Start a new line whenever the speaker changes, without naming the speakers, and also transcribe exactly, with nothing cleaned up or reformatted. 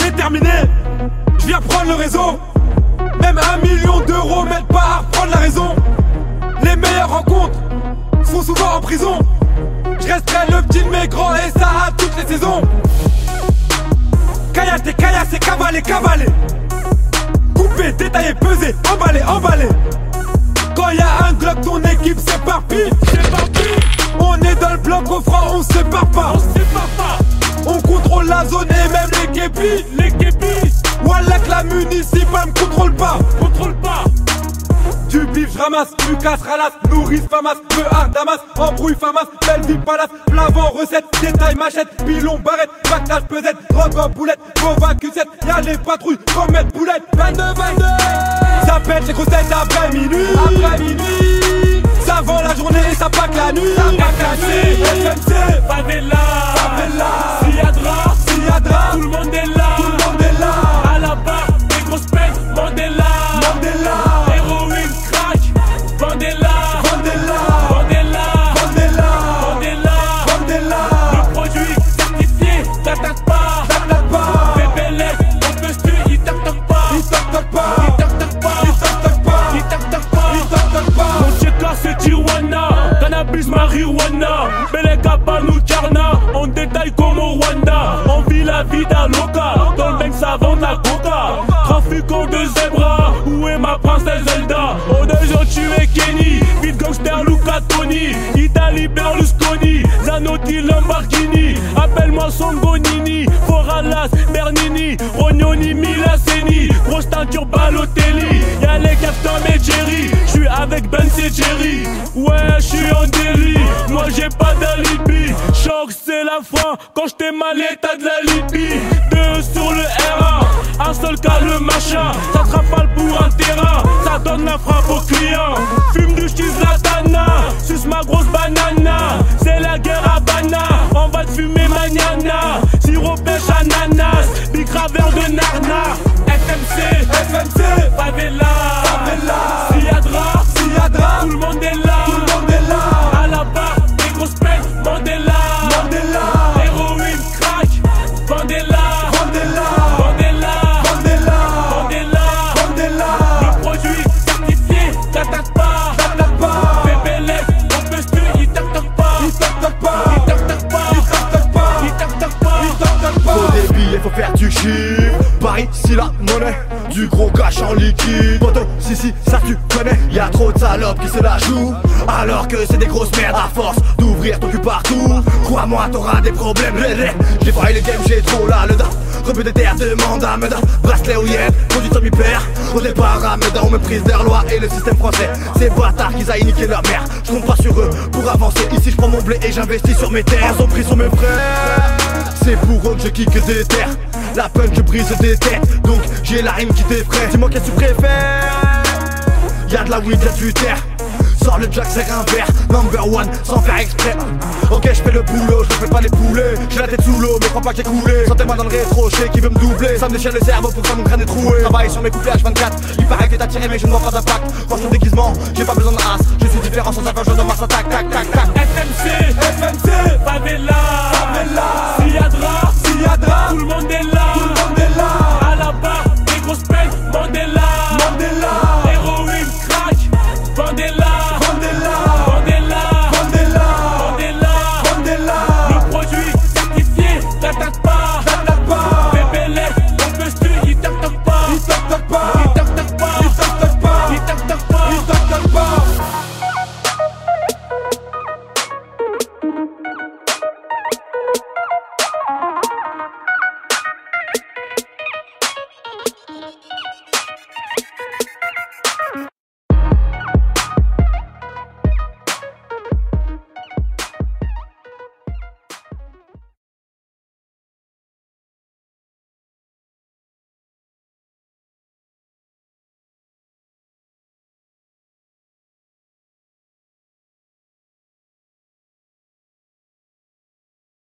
déterminé. Je viens prendre le réseau. Même un million d'euros m'aide pas à reprendre la raison. Les meilleures rencontres sont souvent en prison. Je resterai le petit de mes grands et ça à toutes les saisons. Caillassé, caillassé, cavalé, cavalé. Coupé, détaillé, pesé, emballé, emballé. Quand y a un Glock, ton équipe s'éparpille. On est dans le bloc au franc, on se sépare pas. On se sépare pas. On contrôle la zone et même les képis. Les képis. Wallah que la municipale me contrôle pas. Contrôle pas. Du bif, j'ramasse, Lucas, ralasse, nourrice, famas, peu à Damas, embrouille, famas, belle vie, palace, plavant, recette, détail, machette, pilon, barrette, pactage, pesette, drogue en boulette, bova, cucette, y'a les patrouilles, comme mettre boulette, vingt-deux, vingt-deux. Ça pète les grosses têtes après minuit, après minuit. Ça vend la journée et ça pack la nuit. Ça pack la nuit. F M C, favela, favela. Siadra, Siadra. Tout le monde est là, tout le monde est là. À la barre, des grosses peines, Mandela, Mandela. Héroïne, crack, Mandela, Mandela, Mandela, Mandela, Mandela, Mandela. Le produit certifié, t'attaque pas, t'attaque pas. Bébé, on peut se tuer, il t'attaque pas, il t'attaque pas, il t'attaque pas, il t'attaque pas, il t'attaque pas, il t'attaque pas. Mon check-là c'est Tijuana, cannabis, marijuana, Beleka, Panou, Karna, on détaille comme au Rwanda. On vit la vie d'un loca, dans le bec ça vend de la coca. Trafiquant de zebra, où est ma princesse Zelda? On a déjà tué Kenny, vite gangster Luca Toni, Italie Berlusconi, Zanotti Lamborghini, appelle-moi Songonini, Foralas, Bernini, Rognoni, Milaseni, grosse teinture Balotelli, y'a les Captain et Jerry, j'suis avec Ben et Jerry, ouais j'suis en délit, moi j'ai pas d'alibi, choc c'est la fin, quand j't'ai mal l'état de la Libye, deux sur le R un, un seul cas le machin, ça te rafale pour un terrain, ça donne la frappe au client, fume du cheese latana, suce ma grosse banana, c'est la guerre à Bana, on va te fumer magnana, sirop pêche ananas, big graveur de Narna, F M C, F M C, favela, favela, Siadra, Siadra, tout le monde est là, tout le monde est là, à la barre, des grosses peines, Mandela, Mandela, héroïne, crack, Mandela, Mandela, Mandela, Mandela, Mandela, Mandela, le produit certifié, t'attaque pas, t'attaque pas, bébé, on peut se tuer, il t'attaque pas, il t'attaque pas, il t'attaque pas, il t'attaque pas, il t'attaque pas, il t'attaque pas.
Faut des billets, faut faire du chiffre. Paris, si la monnaie, du gros cash en liquide. Poto, si si, ça tu connais. Y'a trop de salopes qui se la jouent, alors que c'est des grosses merdes. À force d'ouvrir ton cul partout, crois-moi t'auras des problèmes. J'ai failli le game, j'ai trop là le da. Rebeu des terres, demande à Meda. Bracelet ou yen, produit Tommy Père. Au départ à Meda, on méprise leur loi et le système français. Ces bâtards qu'ils aillent niquer leur mère. Je compte pas sur eux pour avancer. Ici je prends mon blé et j'investis sur mes terres. Ils ont pris sur mes frères, c'est pour eux que je kick des terres. La punch je brise des têtes, donc j'ai la rime qui t'effraie. Dis-moi qu'est-ce que tu préfères, y'a de la weed, y'a du terre. Sors le jack, c'est un verre, number one, sans faire exprès. Ok, je fais le boulot, je fais pas les poulets. J'ai la tête sous l'eau, mais crois pas que j'ai coulé. Sentez-moi dans le rétro, je sais qui veut me doubler. Ça me déchire le cerveau pour que mon crâne est troué. Travaille sur mes couplets H vingt-quatre, il paraît que t'as tiré mais je ne vois pas d'impact. Quand je déguisement, j'ai pas besoin de race. Je suis différent sans avoir besoin de masse, tac tac tac tac.
F M C, F M C, favela, favela, Siadra, Siadra, tout le monde